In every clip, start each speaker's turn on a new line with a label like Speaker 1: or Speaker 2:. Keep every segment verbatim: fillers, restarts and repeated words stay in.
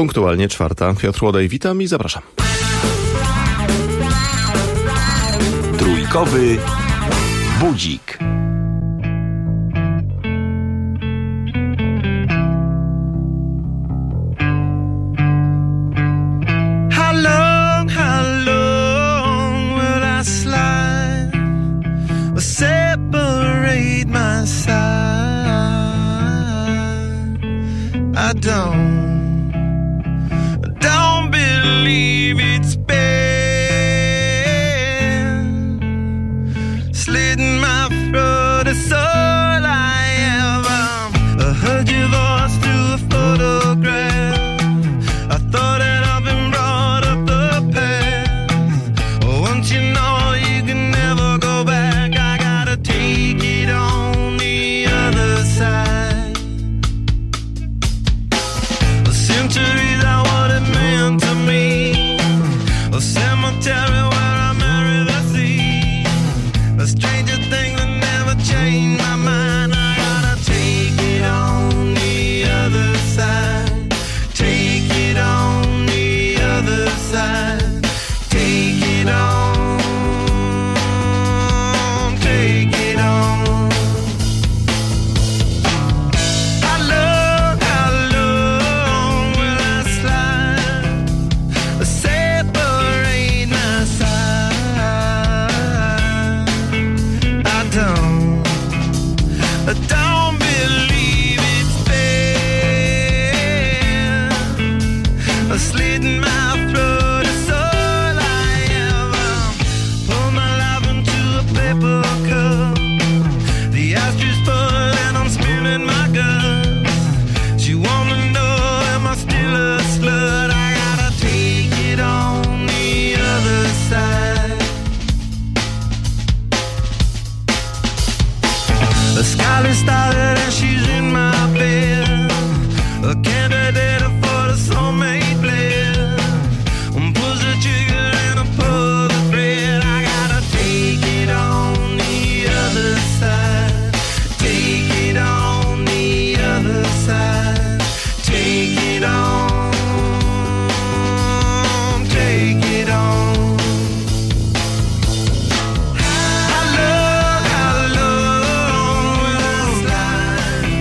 Speaker 1: Punktualnie czwarta. Piotr Łodej, witam i zapraszam.
Speaker 2: Trójkowy budzik.
Speaker 3: How long, how long will I slide or separate my side? I don't, I don't believe it's been slitting my throat. It's all I ever. I heard your voice through a photograph. I thought that I've been brought up the past. Once you know you can never go back, I gotta take it on the other side. The centuries are what it meant to me. A cemetery where I marry the sea. A stranger thing that never changed my mind. I gotta take it on the other side. Take it on the other side. Take it on. Take it on. How long, how long will I slide? Separate my side. I don't, I don't believe it's fair. Slitting my throat is all I ever. Pour my life into a paper cup. The ashtray's full and I'm spilling my guts. She wanna know, am I still a slut? I gotta take it on the other side. The skyline started and she's in my bed. A candidate for the soulmate blend. Push the trigger and I pull the thread. I gotta take it on the other side. Take it on the other side. Take it on. Take it on. How long, how long will I slide?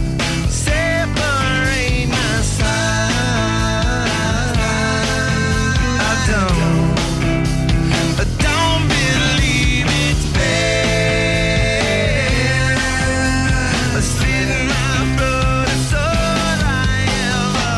Speaker 3: Separate my side. I don't, I don't believe it's fair. Slitting my throat is all I ever.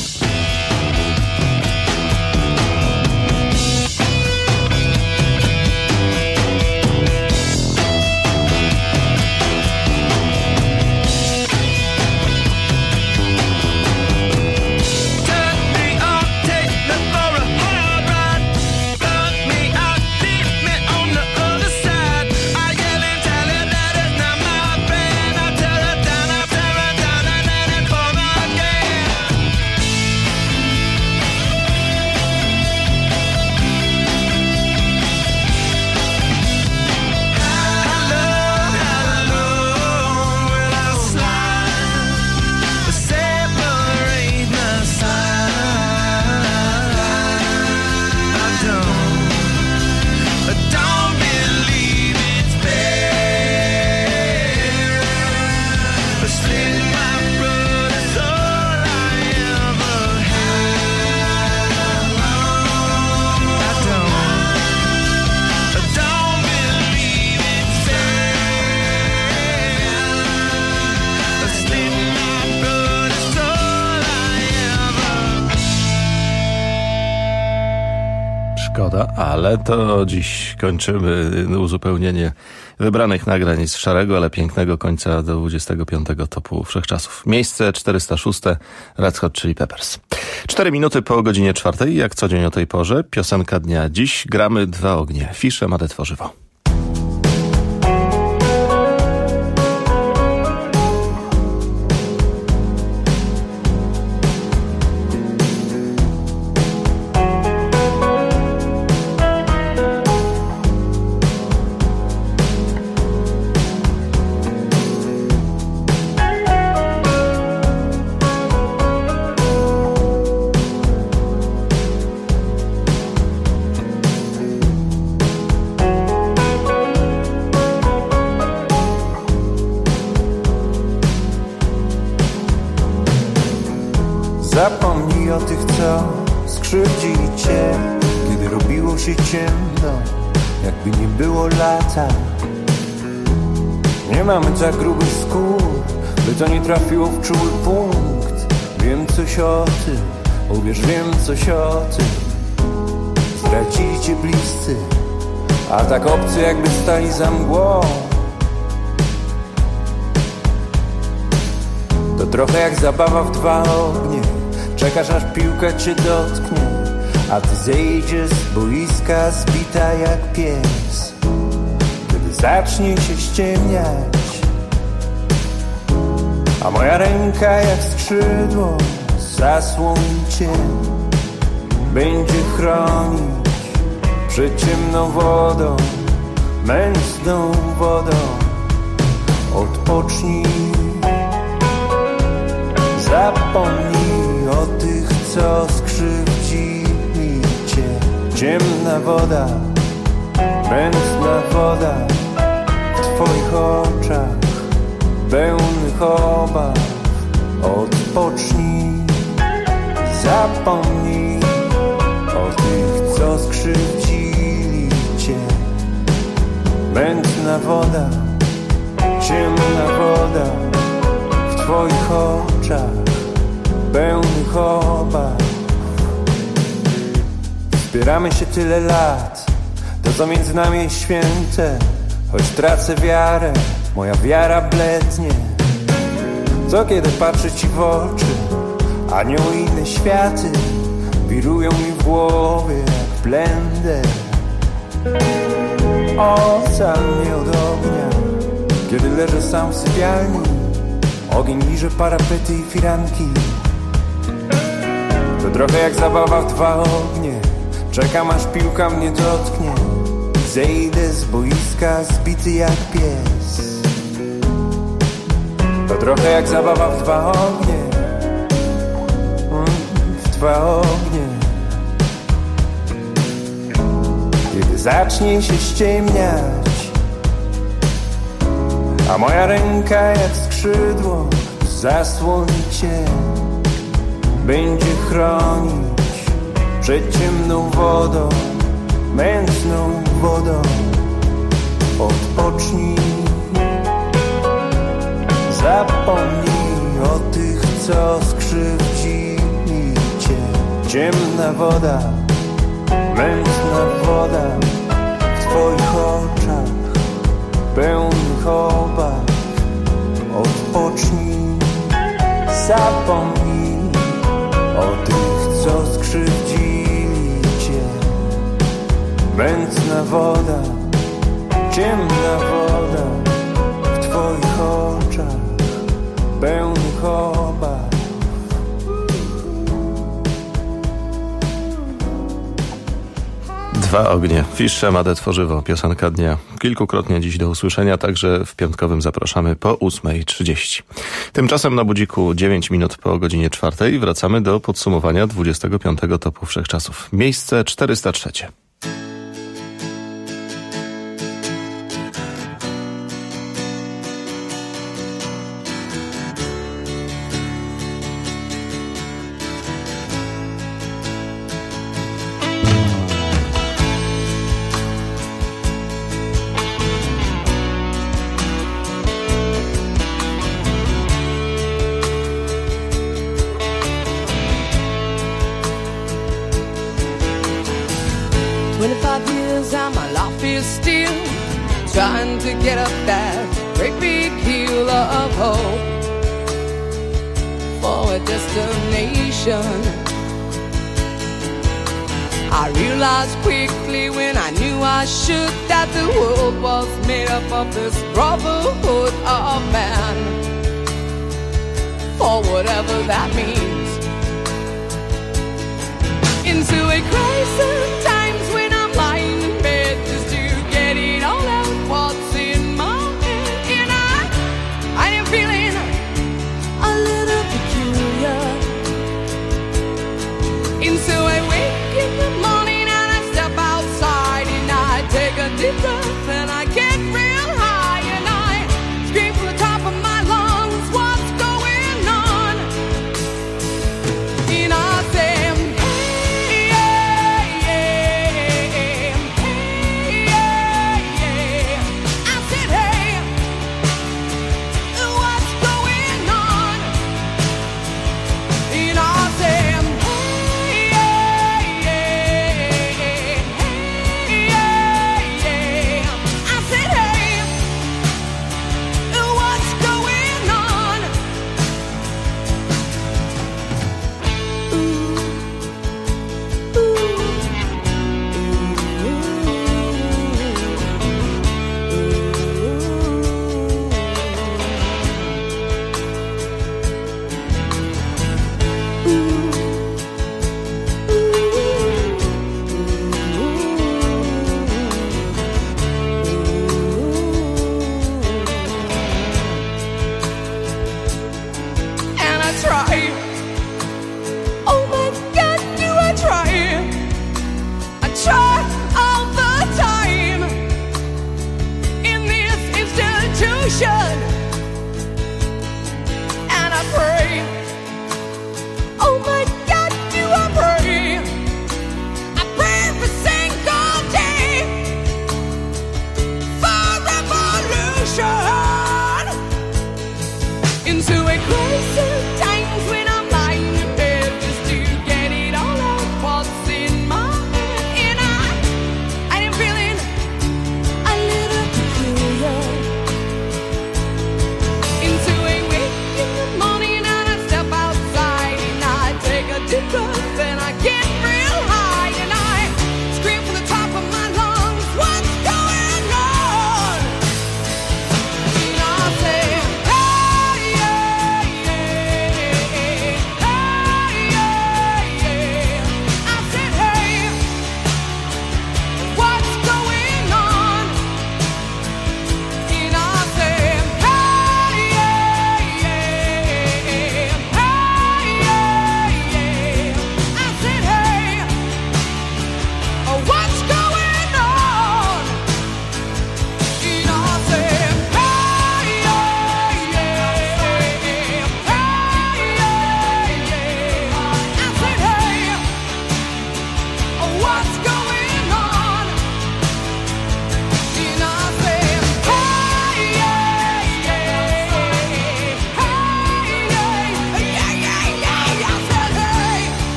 Speaker 3: Turn me on, take me for a hard ride. Fuck me out, leave me on the other side. I yell and tell her that it's not my friend. I tear her down, I tear her down, and then it falls again. How long, how long will I slide? Separate my side. I don't, I don't believe it's fair. Slit my throat is all I ever had. I don't, I don't believe it's fair. Slit my throat is all I ever.
Speaker 1: Szkoda, ale to dziś kończymy uzupełnienie wybranych nagrań z szarego, ale pięknego końca do dwudziestego piątego topu wszechczasów. Miejsce czterysta sześć, Red Hot Chili Peppers. Cztery minuty po godzinie czwartej, jak co dzień o tej porze, piosenka dnia. Dziś gramy Dwa ognie. Fisze Made Tworzywo.
Speaker 4: Zapomnij o tych, co skrzywdzili cię, kiedy robiło się ciemno, jakby nie było lata. Nie mamy tak grubych skór, by to nie trafiło w czuły punkt. Wiem coś o tym, uwierz, wiem coś o tym. Stracili cię bliscy, a tak obcy, jakby stali za mgłą. To trochę jak zabawa w dwa ognie. Czekasz, aż piłka cię dotknie, a ty zejdziesz z boiska zbita jak pies. Kiedy zacznie się ściemniać, a moja ręka jak skrzydło zasłoni cię, będzie chronić przed ciemną wodą, mętną wodą. Odpocznij, zapomnij o tych, co skrzywdzili cię. Ciemna woda, mętna woda w twoich oczach pełnych obaw. Odpocznij, zapomnij o tych, co skrzywdzili cię. Mętna woda, ciemna woda w twoich oczach pełnych obaw. Wspieramy się tyle lat, to co między nami jest święte. Choć tracę wiarę, moja wiara blednie. Co kiedy patrzę ci w oczy, anioły i inne światy wirują mi w głowie jak blender. Ocal mnie od ognia, kiedy leżę sam w sypialni. Ogień liże parapety i firanki. To trochę jak zabawa w dwa ognie. Czekam, aż piłka mnie dotknie. Zejdę z boiska zbity jak pies. To trochę jak zabawa w dwa ognie. W dwa ognie. Kiedy zacznie się ściemniać, a moja ręka jak skrzydło zasłoni cię, będzie chronić przed ciemną wodą, mętną wodą. Odpocznij, zapomnij o tych, co skrzywdzili cię. Ciemna woda, mętna woda w twoich oczach pełnych obaw. Odpocznij, zapomnij o tych, co skrzywdzili cię. Mętna woda, ciemna woda w twoich oczach pełnych obaw.
Speaker 1: Dwa ognie. Fischer, Made Tworzywo, piosenka dnia. Kilkukrotnie dziś do usłyszenia, także w piątkowym zapraszamy po ósmej trzydzieści. Tymczasem na budziku dziewięć minut po godzinie czwartej wracamy do podsumowania dwudziestego piątego topu wszechczasów. Miejsce czterysta trzy.
Speaker 5: twenty-five years and my life is still trying to get up that great big hill of hope for a destination. I realized quickly when I knew I should that the world was made up of this brotherhood of man, for whatever that means. Into a crisis times when I'm lying in bed just to get it all out what's in my head. And I, I am feeling a little peculiar. And so I wake in the morning and I step outside and I take a deep breath and I get real high and I scream from the top of my lungs, what's going on?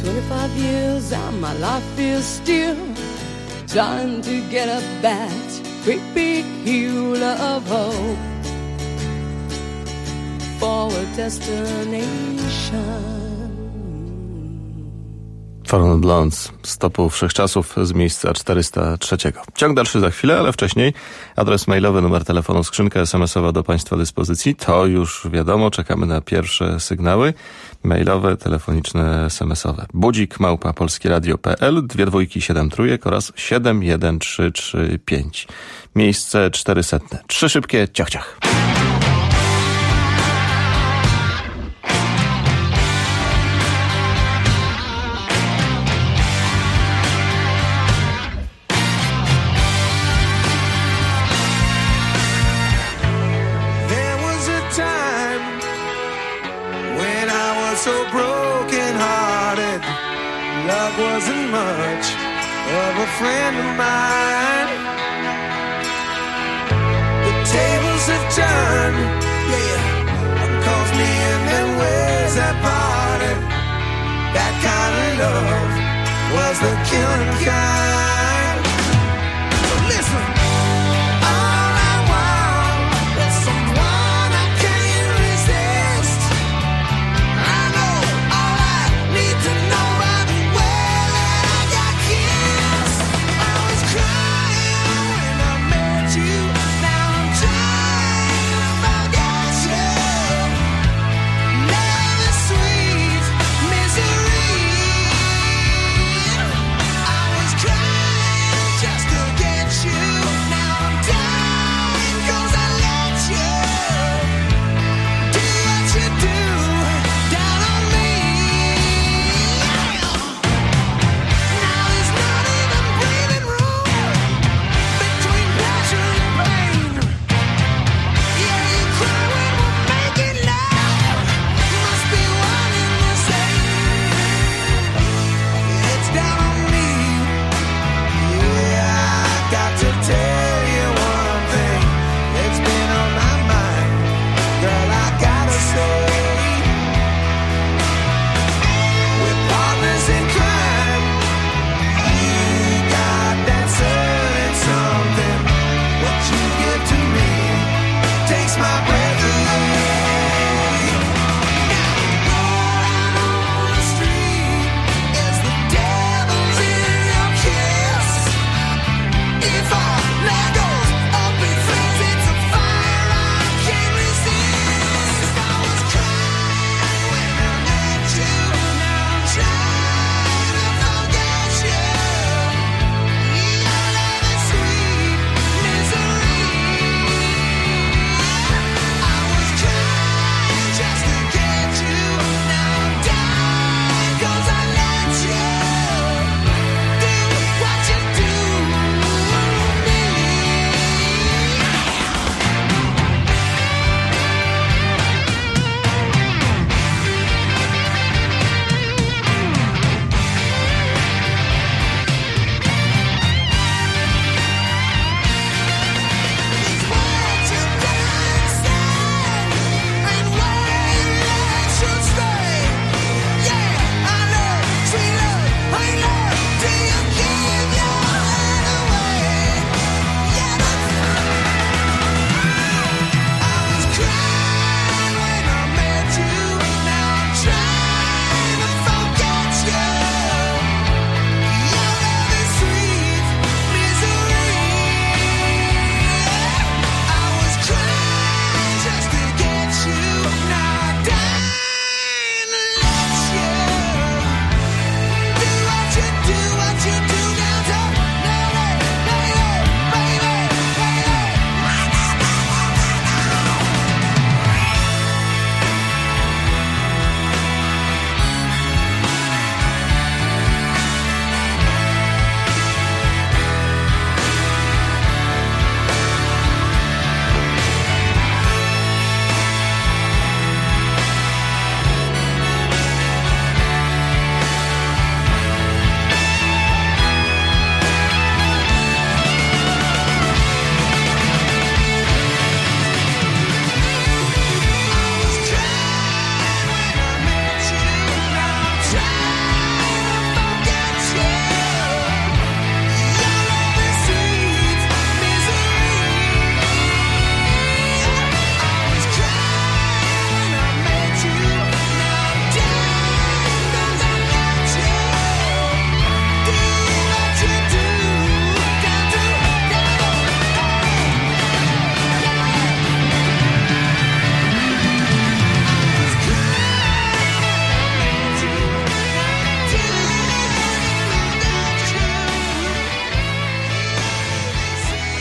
Speaker 5: twenty-five years and my life is still trying to get up that great big hill of hope for a destination.
Speaker 1: Foreign Blondes z topu wszechczasów z miejsca czterysta trzy. Ciąg dalszy za chwilę, ale wcześniej adres mailowy, numer telefonu, skrzynka es em esowa do Państwa dyspozycji. To już wiadomo, czekamy na pierwsze sygnały mailowe, telefoniczne, es em esowe. Budzik małpa polskieradio kropka pe el, dwie dwójki, siedem trójek oraz siedem jeden trzy trzy pięć. Miejsce czterysta. Trzy szybkie ciach ciach.
Speaker 4: So broken hearted, love wasn't much of a friend of mine. The tables have turned, yeah, calls me in them ways that parted. That kind of love was the killing kind. So listen. All I want is someone I can't resist. I know all I need to know about the way that I got kissed. I was crying when I met you. Now I'm trying to forget you. Love is sweet.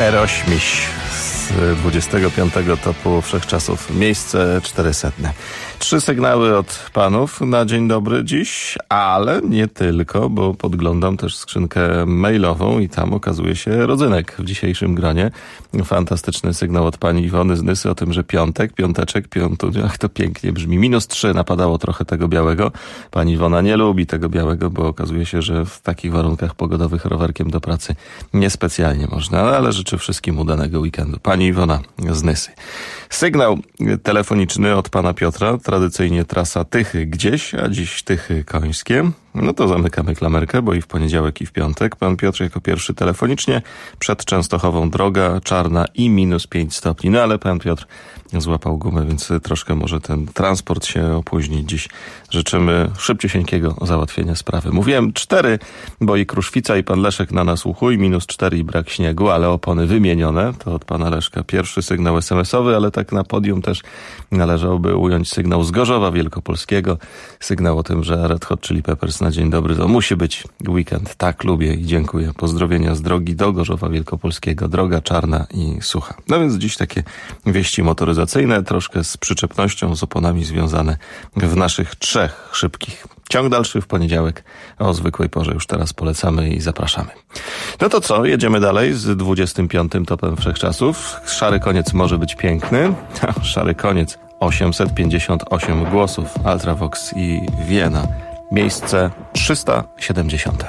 Speaker 1: Aerośmiś z dwudziestego piątego topu wszechczasów. Miejsce czterysetne. Trzy sygnały od panów na dzień dobry dziś, ale nie tylko, bo podglądam też skrzynkę mailową i tam okazuje się rodzynek w dzisiejszym gronie. Fantastyczny sygnał od pani Iwony z Nysy o tym, że piątek, piąteczek, piątu, ach to pięknie brzmi. Minus trzy, napadało trochę tego białego. Pani Iwona nie lubi tego białego, bo okazuje się, że w takich warunkach pogodowych rowerkiem do pracy niespecjalnie można, ale życzę wszystkim udanego weekendu. Pani Iwona z Nysy. Sygnał telefoniczny od pana Piotra. Tradycyjnie trasa Tychy gdzieś, a dziś Tychy końskie. No to zamykamy klamerkę, bo i w poniedziałek, i w piątek. Pan Piotr jako pierwszy telefonicznie. Przed Częstochową droga czarna i minus pięć stopni. No ale pan Piotr złapał gumę, więc troszkę może ten transport się opóźni. Dziś życzymy szybciusieńkiego załatwienia sprawy. Mówiłem cztery, bo i Kruszwica, i pan Leszek na nasłuchu, i minus cztery, i brak śniegu, ale opony wymienione. To od pana Leszka pierwszy sygnał es em esowy, ale tak na podium też należałoby ująć sygnał z Gorzowa Wielkopolskiego. Sygnał o tym, że Red Hot Chili Peppers na dzień dobry to musi być weekend. Tak, lubię i dziękuję. Pozdrowienia z drogi do Gorzowa Wielkopolskiego. Droga czarna i sucha. No więc dziś takie wieści motoryzacyjne, troszkę z przyczepnością, z oponami związane w naszych trzech szybkich. Ciąg dalszy w poniedziałek o zwykłej porze już teraz polecamy i zapraszamy. No to co? Jedziemy dalej z dwudziestym piątym topem wszechczasów. Szary koniec może być piękny. Szary koniec osiemset pięćdziesiąt osiem głosów. Ultravox i Wiena. Miejsce trzysta siedemdziesiąte.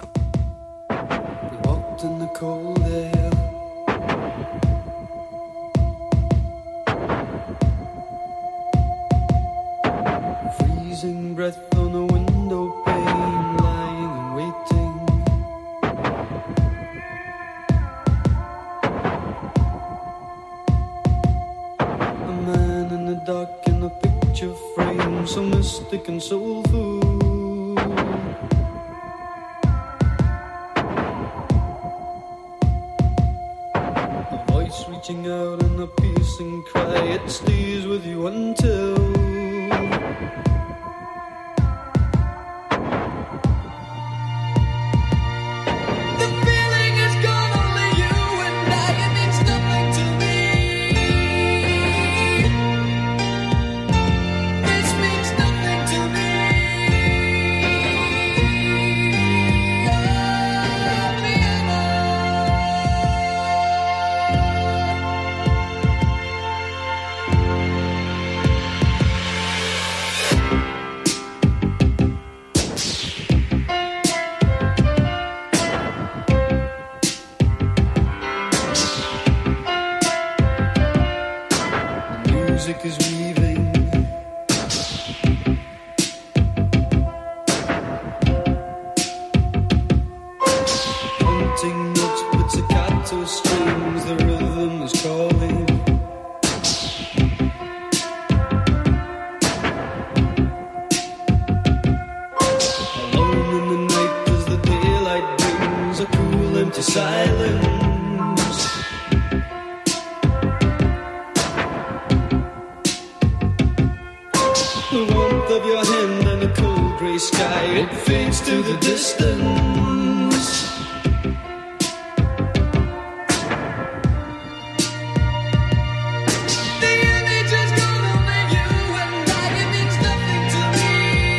Speaker 6: Breath on the window pane, lying and waiting. A man in the dark in a picture frame, so mystic and soulful. A voice reaching out in a piercing cry, it stays with you until music is weaving. Haunting notes, pizzicato strings, the rhythm is calling. Alone in the night as the daylight brings a cool empty silence. The warmth of your hand and a cold grey sky, it fades to the distance. The image has gone over you and I, it means nothing to me.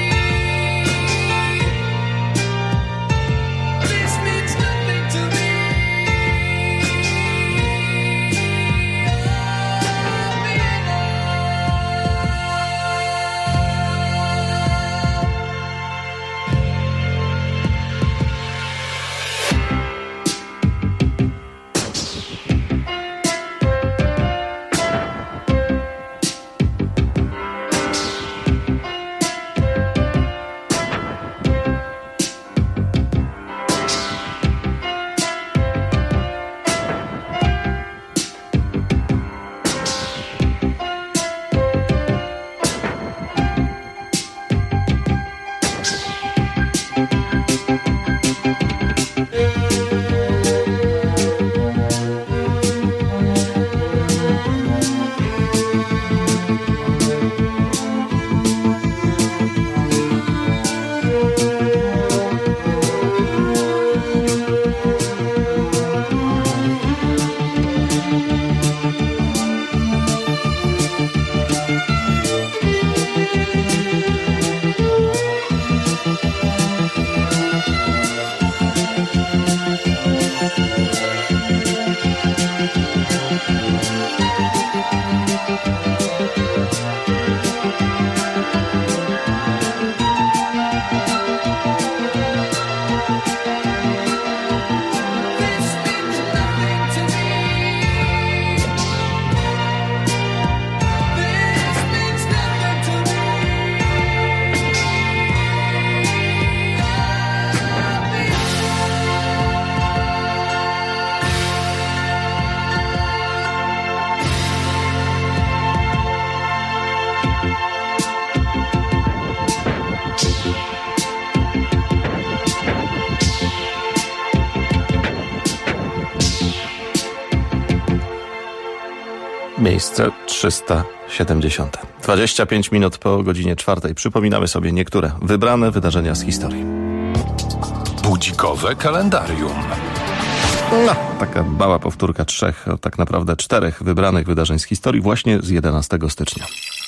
Speaker 6: This means nothing to me.
Speaker 1: miejsce trzysta siedemdziesiąte. dwadzieścia pięć minut po godzinie czwartej. Przypominamy sobie niektóre wybrane wydarzenia z historii.
Speaker 2: Budzikowe kalendarium.
Speaker 1: No, taka mała powtórka trzech, a tak naprawdę czterech wybranych wydarzeń z historii właśnie z jedenastego stycznia.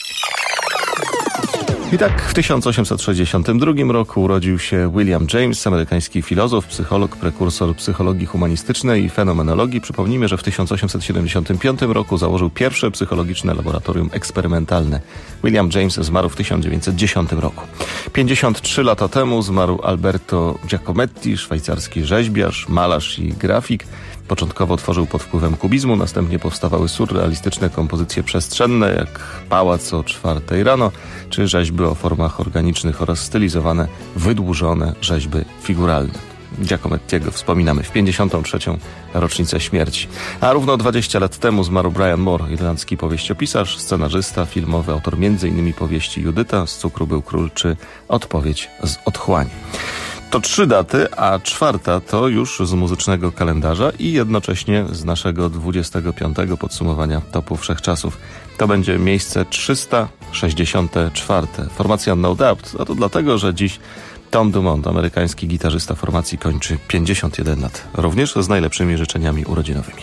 Speaker 1: I tak w tysiąc osiemset sześćdziesiątym drugim roku urodził się William James, amerykański filozof, psycholog, prekursor psychologii humanistycznej i fenomenologii. Przypomnijmy, że w tysiąc osiemset siedemdziesiątym piątym roku założył pierwsze psychologiczne laboratorium eksperymentalne. William James zmarł w tysiąc dziewięćset dziesiątym roku. pięćdziesiąt trzy lata temu zmarł Alberto Giacometti, szwajcarski rzeźbiarz, malarz i grafik. Początkowo tworzył pod wpływem kubizmu, następnie powstawały surrealistyczne kompozycje przestrzenne, jak Pałac o czwartej rano, czy rzeźby o formach organicznych oraz stylizowane, wydłużone rzeźby figuralne. Giacomettiego wspominamy w pięćdziesiątą trzecią rocznicę śmierci. A równo dwadzieścia lat temu zmarł Brian Moore, irlandzki powieściopisarz, scenarzysta, filmowy, autor m.in. powieści Judyta, Z cukru był król, czy Odpowiedź z otchłani. To trzy daty, a czwarta to już z muzycznego kalendarza i jednocześnie z naszego dwudziestego piątego podsumowania topu wszechczasów. To będzie miejsce trzysta sześćdziesiąte czwarte. Formacja No Doubt, a to dlatego, że dziś Tom Dumont, amerykański gitarzysta formacji, kończy pięćdziesiąt jeden lat. Również z najlepszymi życzeniami urodzinowymi.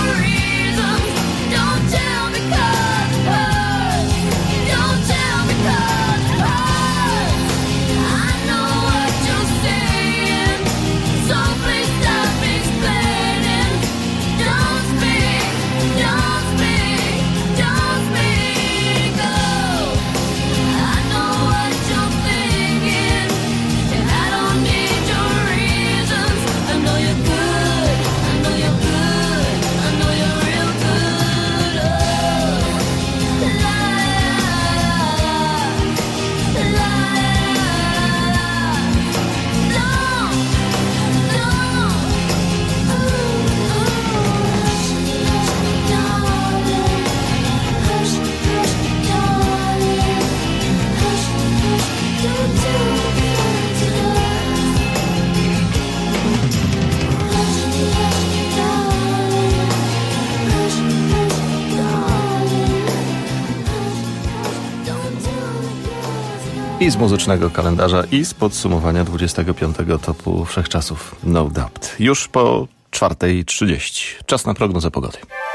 Speaker 7: Don't tell me
Speaker 1: I z muzycznego kalendarza, i z podsumowania dwudziestego piątego topu wszechczasów. No doubt. Już po czwartej trzydzieści. Czas na prognozę pogody.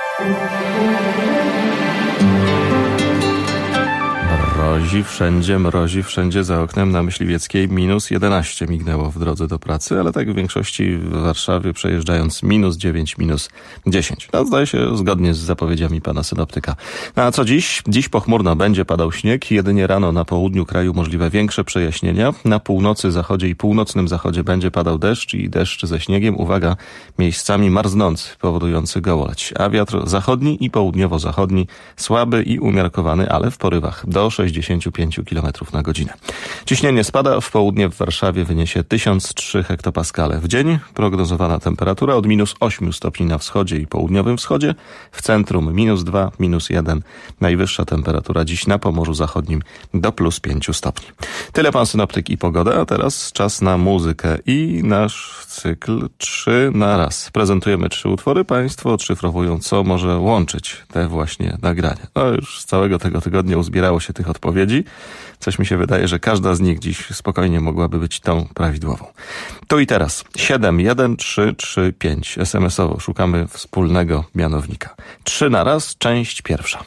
Speaker 1: Mrozi wszędzie, mrozi wszędzie. Za oknem na Myśliwieckiej minus jedenaście mignęło w drodze do pracy, ale tak w większości w Warszawie przejeżdżając minus dziewięć, minus dziesięć. No, zdaje się zgodnie z zapowiedziami pana synoptyka. No a co dziś? Dziś pochmurno, będzie padał śnieg. Jedynie rano na południu kraju możliwe większe przejaśnienia. Na północy, zachodzie i północnym zachodzie będzie padał deszcz i deszcz ze śniegiem. Uwaga, miejscami marznący, powodujący gołoleć. A wiatr zachodni i południowo-zachodni słaby i umiarkowany, ale w porywach do sześćdziesiąt pięć kilometrów na godzinę. Ciśnienie spada, w południe w Warszawie wyniesie tysiąc trzy hektopaskale. W dzień prognozowana temperatura od minus osiem stopni na wschodzie i południowym wschodzie, w centrum minus dwa, minus jeden. Najwyższa temperatura dziś na Pomorzu Zachodnim do plus pięć stopni. Tyle pan synoptyk i pogoda, a teraz czas na muzykę i nasz cykl trzy na raz. Prezentujemy trzy utwory, państwo odszyfrowują, co może łączyć te właśnie nagrania. No już z całego tego tygodnia uzbierało się tych odpowiedzi. Coś mi się wydaje, że każda z nich dziś spokojnie mogłaby być tą prawidłową. Tu i teraz. siedem jeden trzy trzy pięć. es em esowo szukamy wspólnego mianownika. Trzy na raz, część pierwsza.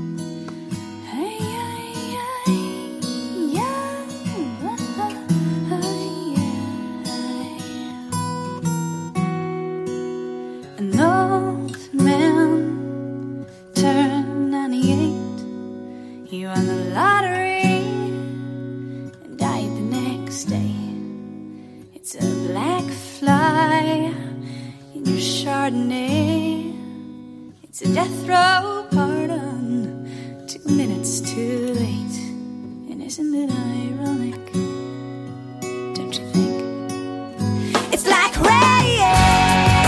Speaker 7: An old man turned ninety-eight. He won the lottery and died the next day. It's a black fly in your Chardonnay. It's a death row pardon, two minutes too late. And isn't it ironic? Don't you think? It's like rain.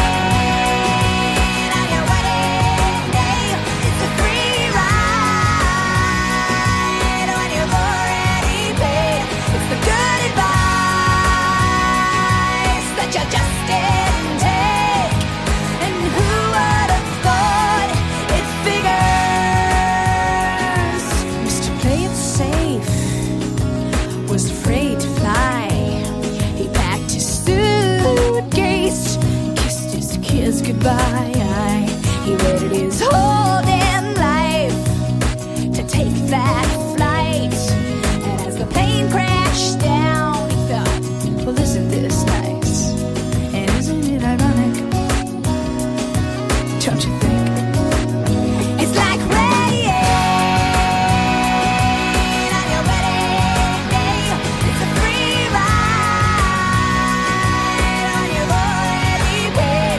Speaker 7: Goodbye. He waited his whole damn life to take that flight. And as the plane crashed down, he thought, well, isn't this nice? And isn't it ironic? Don't you think? It's like rain on your wedding day. It's a free ride on your already paid.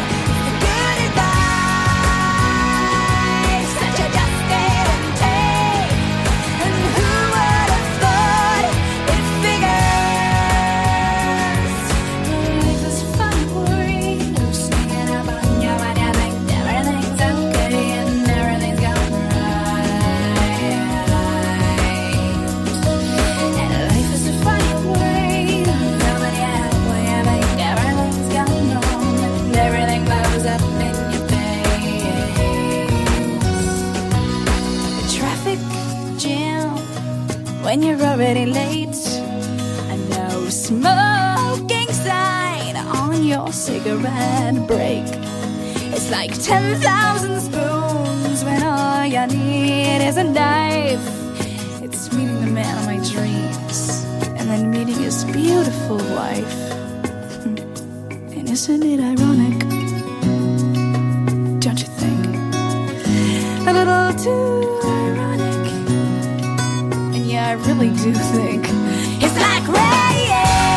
Speaker 7: When you're already late, a no smoking sign on your cigarette break. It's like ten thousand spoons when all you need is a knife. It's meeting the man of my dreams and then meeting his beautiful wife. And isn't it ironic? Don't you think? A little too ironic. Yeah, I really do think it's like rain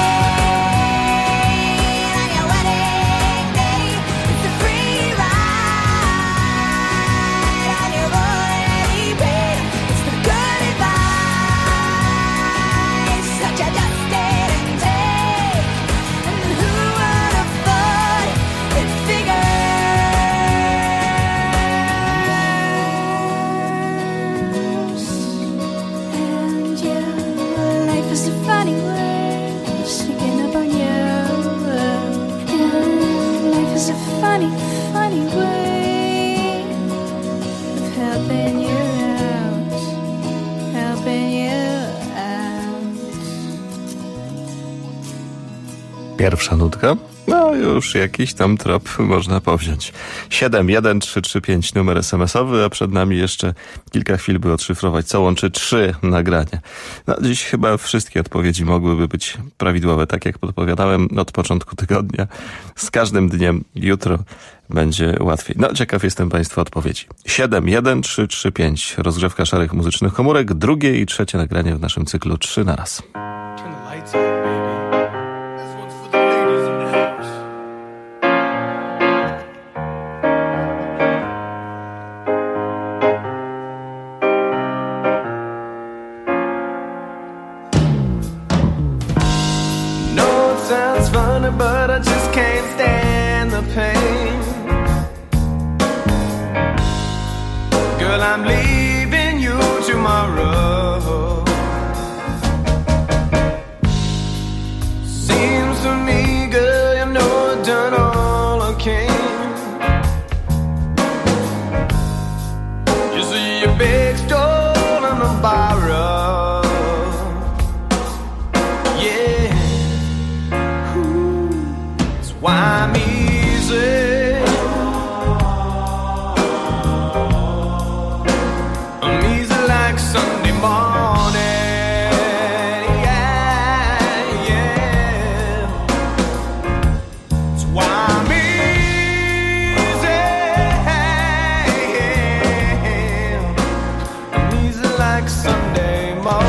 Speaker 7: on your wedding day. It's a free ride on your already paid. It's the good advice that you just didn't take. And who would have thought it figured? It's a funny word.
Speaker 1: Pierwsza nutka. No już jakiś tam trop można powziąć. siedem jeden trzy trzy pięć numer es em es owy, a przed nami jeszcze kilka chwil, by odszyfrować, co łączy trzy nagrania. No, dziś chyba wszystkie odpowiedzi mogłyby być prawidłowe, tak jak podpowiadałem od początku tygodnia. Z każdym dniem jutro będzie łatwiej. No, ciekaw jestem Państwa odpowiedzi. siedem jeden trzy trzy pięć, rozgrzewka szarych muzycznych komórek, drugie i trzecie nagranie w naszym cyklu trzy na raz.
Speaker 3: But I just can't stand the pain. Girl, I'm leaving you tomorrow. Seems to me, girl, you know I've done all I can. You see your big stole and a borrow. Yeah. Why I'm easy, I'm easy like Sunday morning, yeah, yeah. That's why I'm easy, I'm easy like Sunday morning.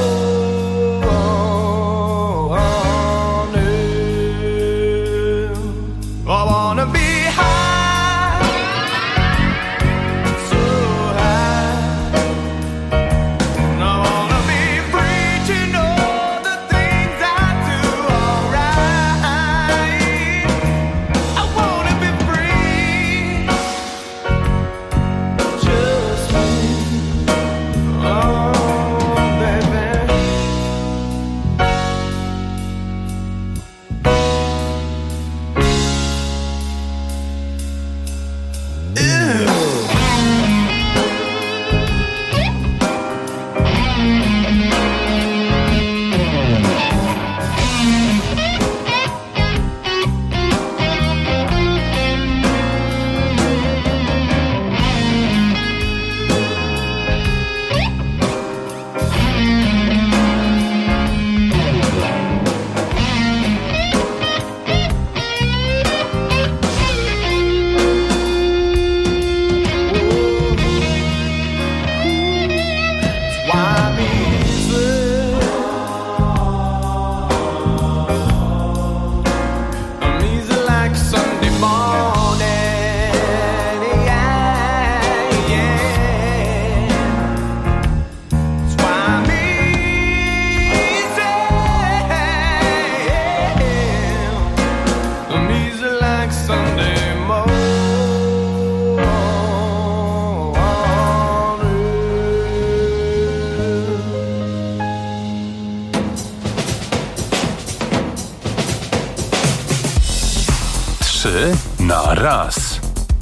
Speaker 3: I wanna be high, so high. And I wanna be free to know the things I do alright. I wanna be free, just me, oh baby.
Speaker 2: Na raz.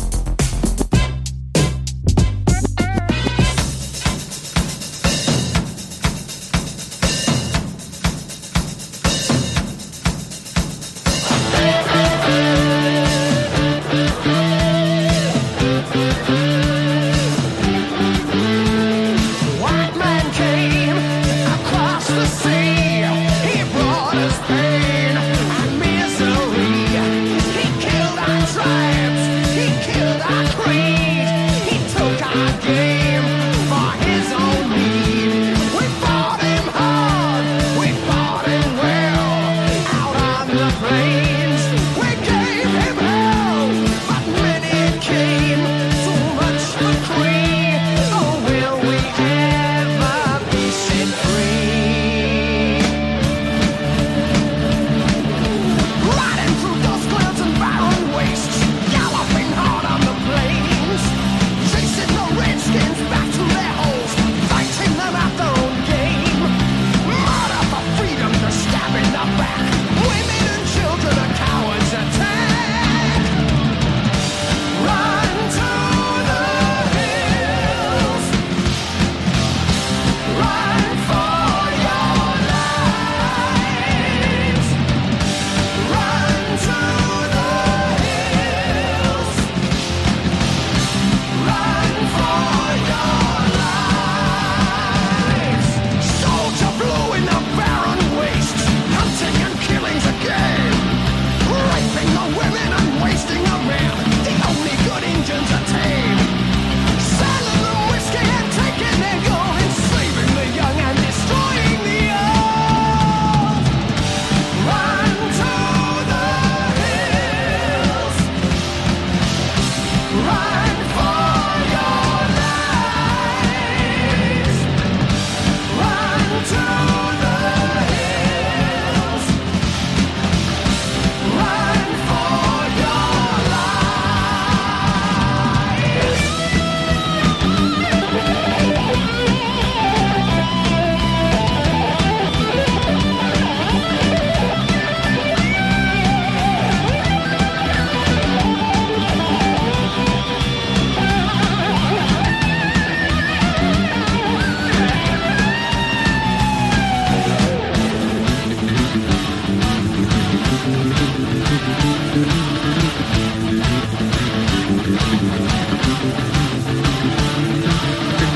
Speaker 3: White man came across the sea. He brought us pain and misery. He killed our tribes.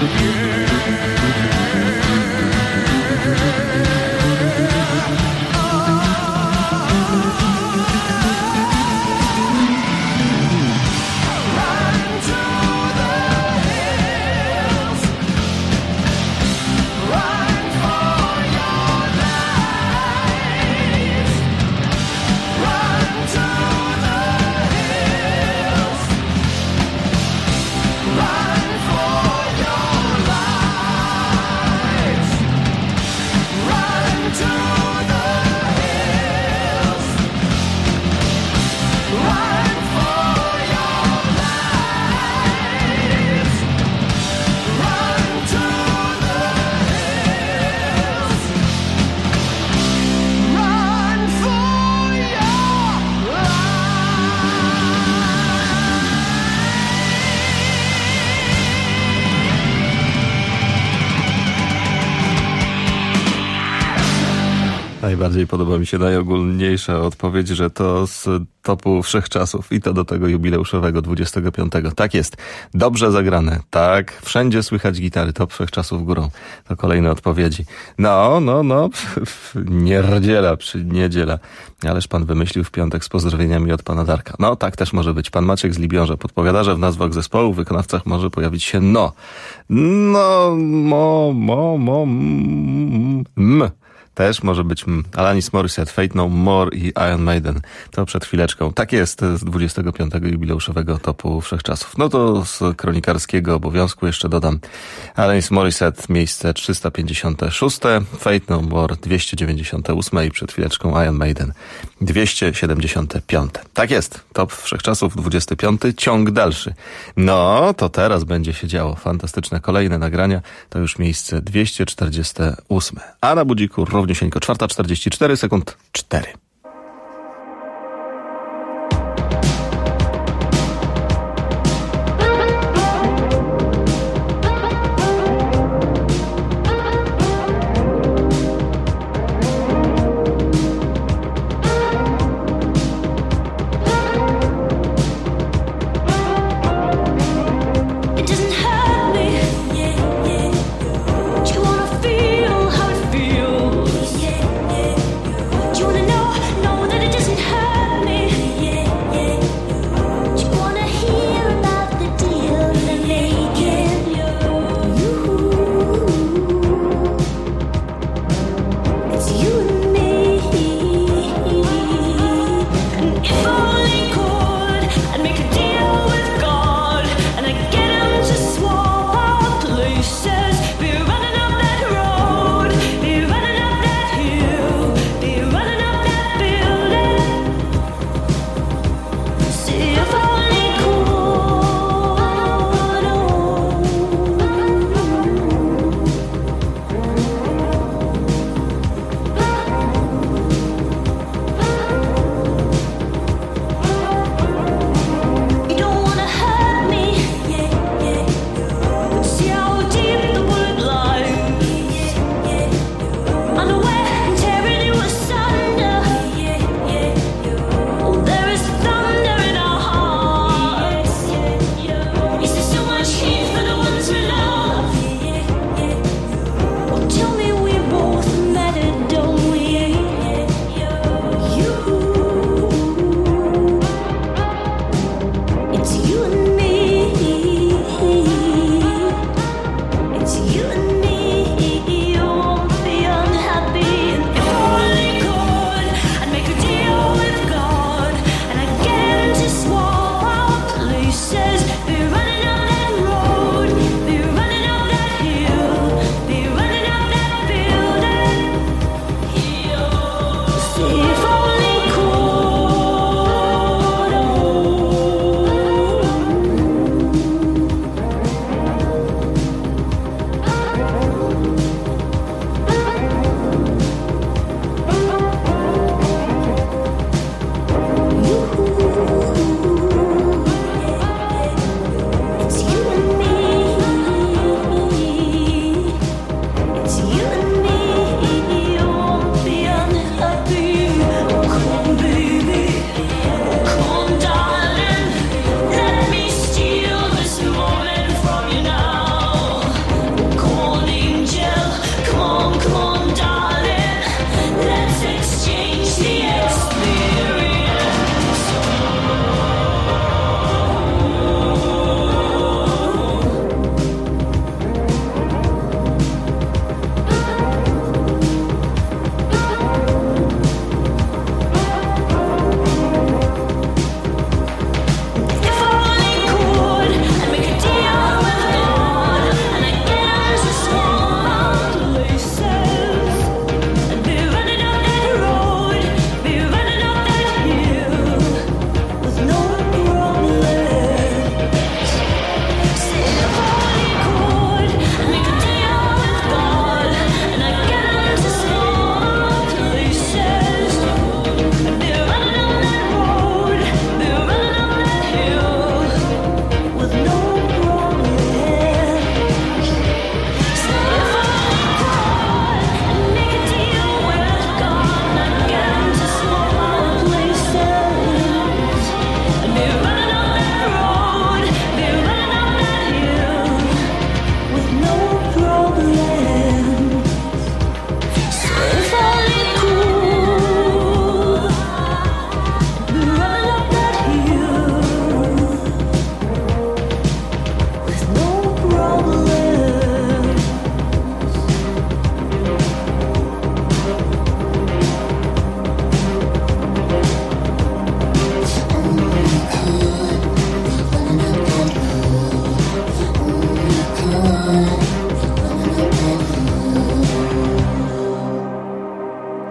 Speaker 1: Najbardziej podoba mi się najogólniejsza odpowiedź, że to z topu wszechczasów i to do tego jubileuszowego dwudziestego piątego. Tak jest. Dobrze zagrane. Tak. Wszędzie słychać gitary. Top wszechczasów górą. To kolejne odpowiedzi. No, no, no. Nierdziela przy niedziela. Ależ pan wymyślił w piątek z pozdrowieniami od pana Darka. No, tak też może być. Pan Maciek z Libiąża podpowiada, że w nazwach zespołów, wykonawcach może pojawić się no. No, mo, mo, mo, m. m. Też może być m. Alanis Morissette, Fate No More i Iron Maiden. To przed chwileczką. Tak jest z dwudziestego piątego jubileuszowego topu wszechczasów. No to z kronikarskiego obowiązku jeszcze dodam Alanis Morissette miejsce trzysta pięćdziesiąte szóste, Fate No More dwieście dziewięćdziesiąte ósme i przed chwileczką Iron Maiden dwieście siedemdziesiąte piąte. Tak jest. Top wszechczasów dwudziesty piąty, ciąg dalszy. No to teraz będzie się działo. Fantastyczne kolejne nagrania. To już miejsce dwieście czterdzieste ósme. A na budziku równie Równiusieńko, czwarta czterdzieści cztery sekund, cztery.
Speaker 8: You wanna know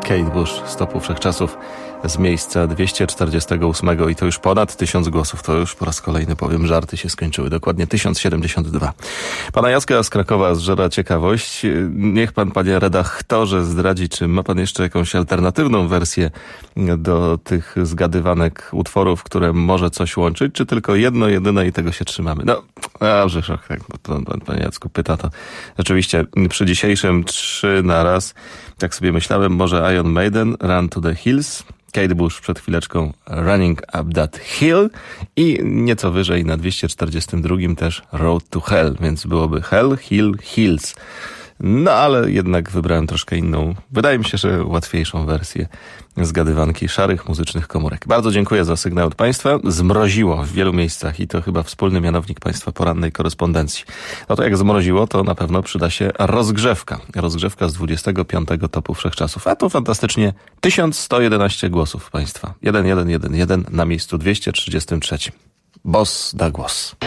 Speaker 1: Kate Bush z topu wszechczasów z miejsca dwieście czterdziestego ósmego i to już ponad tysiąc głosów. To już po raz kolejny powiem, żarty się skończyły. Dokładnie tysiąc siedemdziesiąt dwa. Pana Jacka z Krakowa zżera ciekawość. Niech pan, panie redaktorze, zdradzi, czy ma pan jeszcze jakąś alternatywną wersję do tych zgadywanek utworów, które może coś łączyć, czy tylko jedno, jedyne i tego się trzymamy? No, dobrze, tak, bo pan, pan, panie Jacku pyta, to rzeczywiście przy dzisiejszym trzy na raz, tak sobie myślałem, może Iron Maiden, Run to the Hills, Kate Bush przed chwileczką Running Up That Hill i nieco wyżej na dwieście czterdziestym drugim też Road to Hell, więc byłoby Hell, Hill, Hills. No ale jednak wybrałem troszkę inną, wydaje mi się, że łatwiejszą wersję zgadywanki szarych muzycznych komórek. Bardzo dziękuję za sygnał od państwa. Zmroziło w wielu miejscach i to chyba wspólny mianownik państwa porannej korespondencji. No to jak zmroziło, to na pewno przyda się rozgrzewka. Rozgrzewka z dwudziestego piątego topu wszechczasów. A to fantastycznie tysiąc sto jedenaście głosów państwa. jeden jeden jeden jeden na miejscu dwieście trzydziestym trzecim. Boss da głos.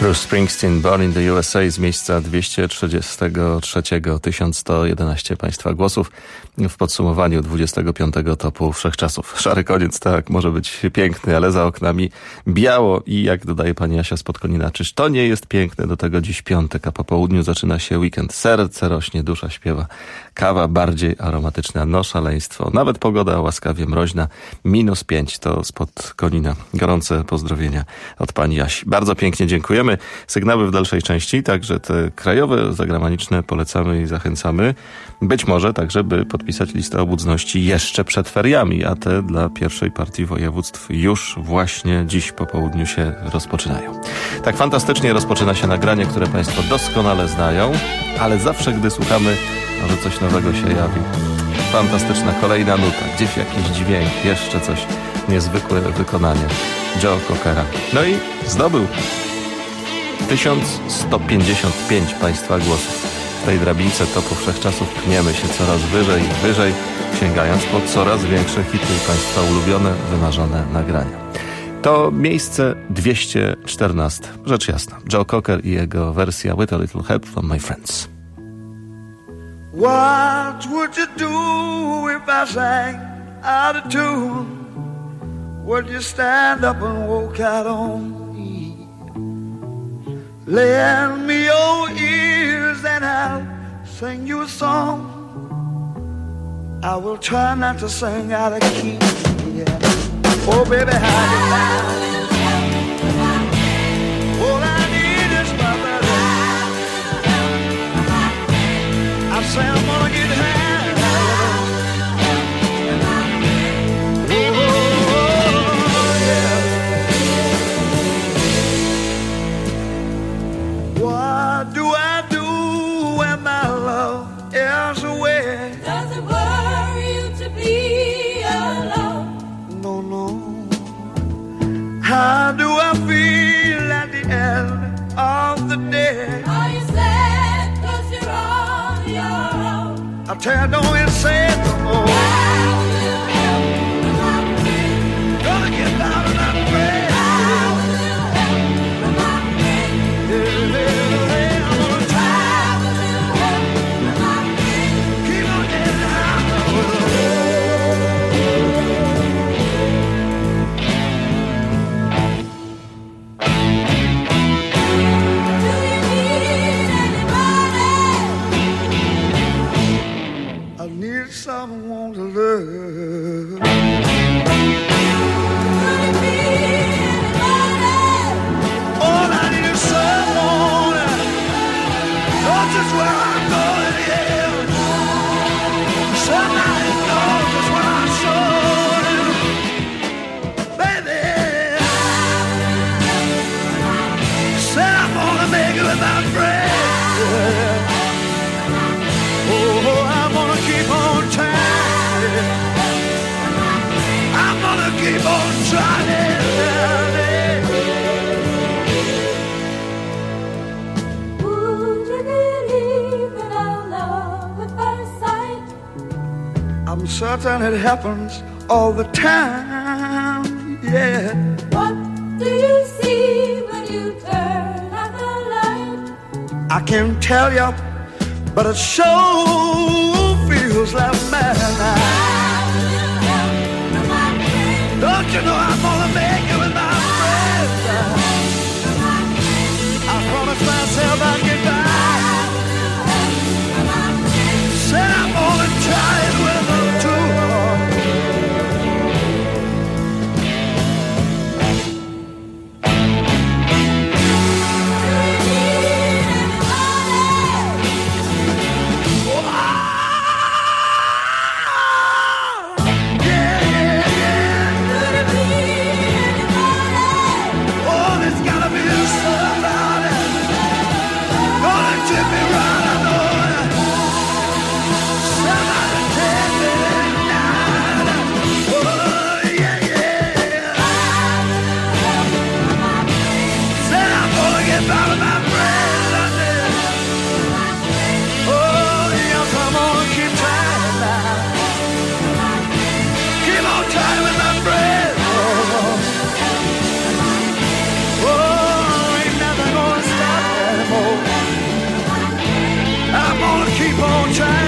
Speaker 1: Bruce Springsteen, Born in the U S A z miejsca dwieście trzydziestego trzeciego, tysiąc sto jedenaście Państwa głosów w podsumowaniu dwudziestego piątego topu wszechczasów. Szary koniec, tak, może być piękny, ale za oknami biało i jak dodaje pani Asia z Podkonina, czyż to nie jest piękne? Do tego dziś piątek, a po południu zaczyna się weekend. Serce rośnie, dusza śpiewa. Kawa bardziej aromatyczna, no szaleństwo. Nawet pogoda łaskawie mroźna, minus pięć to z Podkonina. Gorące pozdrowienia od pani Asi. Bardzo pięknie dziękujemy. Sygnały w dalszej części, także te krajowe, zagraniczne polecamy i zachęcamy. Być może także, by podpisać listę obudności jeszcze przed feriami, a te dla pierwszej partii województw już właśnie dziś po południu się rozpoczynają. Tak fantastycznie rozpoczyna się nagranie, które Państwo doskonale znają, ale zawsze, gdy słuchamy, może coś nowego się jawi. Fantastyczna kolejna nuta, gdzieś jakiś dźwięk, jeszcze coś niezwykłe wykonanie Joe Cockera. No i zdobył tysiąc sto pięćdziesiąt pięć Państwa głosów. W tej drabince topu wszechczasów pniemy się coraz wyżej i wyżej, sięgając po coraz większe hity i Państwa ulubione, wymarzone nagrania. To miejsce dwieście czternaście. Rzecz jasna. Joe Cocker i jego wersja With a Little Help from My Friends.
Speaker 6: What would you do if I sang out of tune? Would you stand up and walk out on me? Lend me your ears and I'll sing you a song. I will try not to sing out of key. Yeah. Oh baby, how you like? All I need is my brother. I say I'm gonna get high. What do I do when my love is away?
Speaker 5: Does it worry you to be alone?
Speaker 6: No, no. How do I feel at the end of the day?
Speaker 5: Are you sad 'cause you're on your own?
Speaker 6: I tell you, don't you say it no more.
Speaker 5: How will you help when I'm free?
Speaker 6: Gonna get down and I'm afraid.
Speaker 5: How will you help when I'm free?
Speaker 6: Yeah, yeah, yeah, I'm gonna try.
Speaker 5: How will you help when I'm free?
Speaker 6: Keep on getting down.
Speaker 5: Do you need anybody?
Speaker 6: I need someone to love.
Speaker 5: Could it be anybody?
Speaker 6: All I need is someone. Knows just where I'm going, yeah. Somebody knows just where I'm going, baby. Said I'm gonna make it with my friends. Oh, I'm gonna keep on trying. I'm gonna keep on trying.
Speaker 5: Would you believe in our love at first sight?
Speaker 6: I'm certain it happens all the time, yeah.
Speaker 5: What do you see when you turn out the light?
Speaker 6: I can't tell you, but it sure feels like madness.
Speaker 5: How will you help when I'm free?
Speaker 6: Don't you know I'm gonna make it with my friends? I promised myself I'd get back. Said I'm gonna try it with them too. Yeah, yeah, yeah. Don't try